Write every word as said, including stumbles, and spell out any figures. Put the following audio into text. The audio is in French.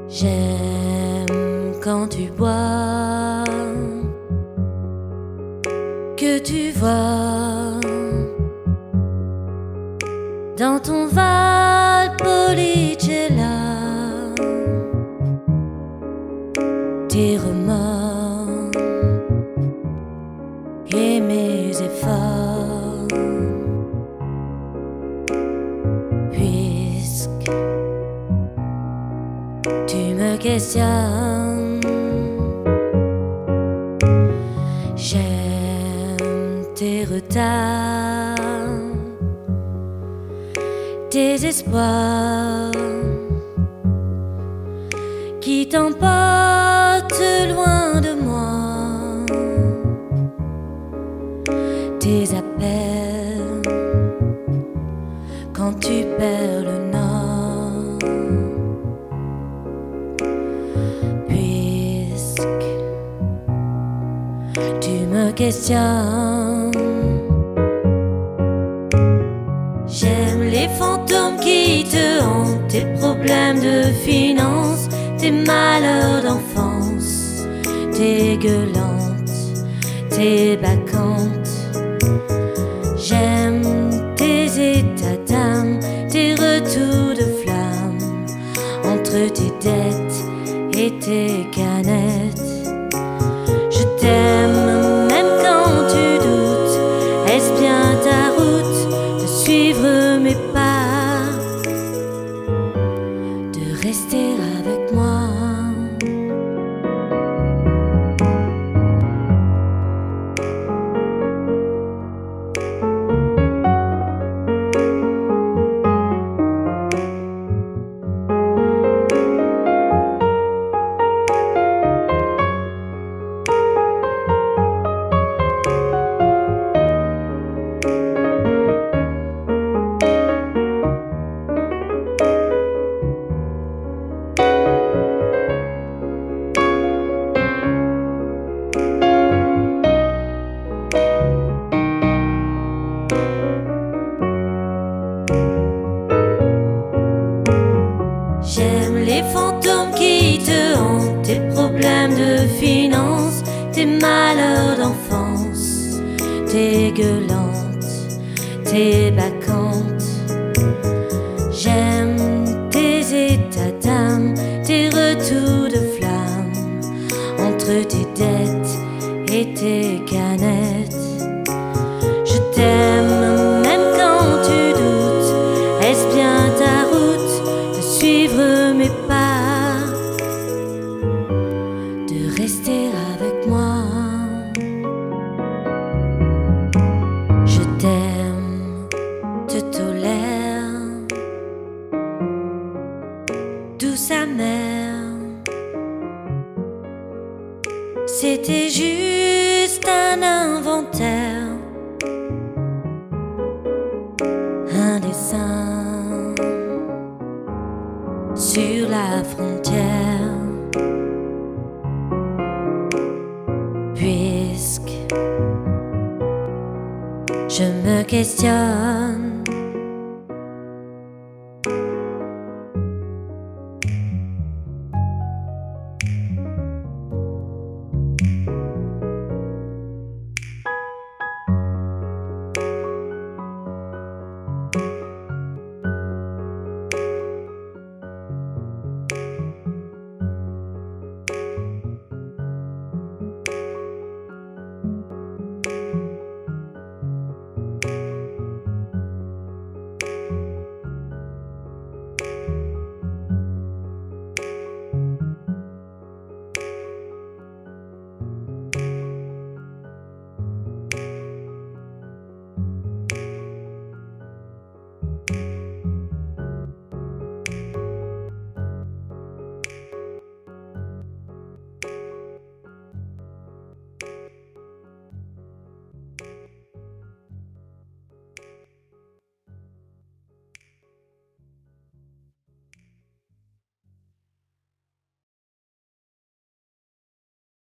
J'aime quand tu bois, que tu vois dans ton Valpolicella tes remords et mes efforts, puisque tu me questionnes. J'aime tes retards, tes espoirs qui t'emportent loin de moi, tes appels quand tu perds le nord, puisque tu me questionnes. J'aime les fantômes qui te hantent, tes problèmes de finances, tes malheurs d'enfance, tes gueulantes, tes bacchantes. J'aime tes états d'âme, tes retours de flamme entre tes dettes et tes canettes. Je t'aime même quand tu doutes, est-ce bien ta route de suivre mes pas, de rester avec moi? J'aime les fantômes qui te hantent, tes problèmes de finances, tes malheurs d'enfance, tes gueulantes, tes bacchantes. J'aime tes états d'âme, tes retours de flamme entre tes dettes et tes canettes. Je t'aime même quand tu doutes, est-ce bien ta route de suivre mes pas, de rester avec moi? Je t'aime, te tolère, douce amère. C'était juste un inventaire, un dessin sur la frontière, puisque je me questionne.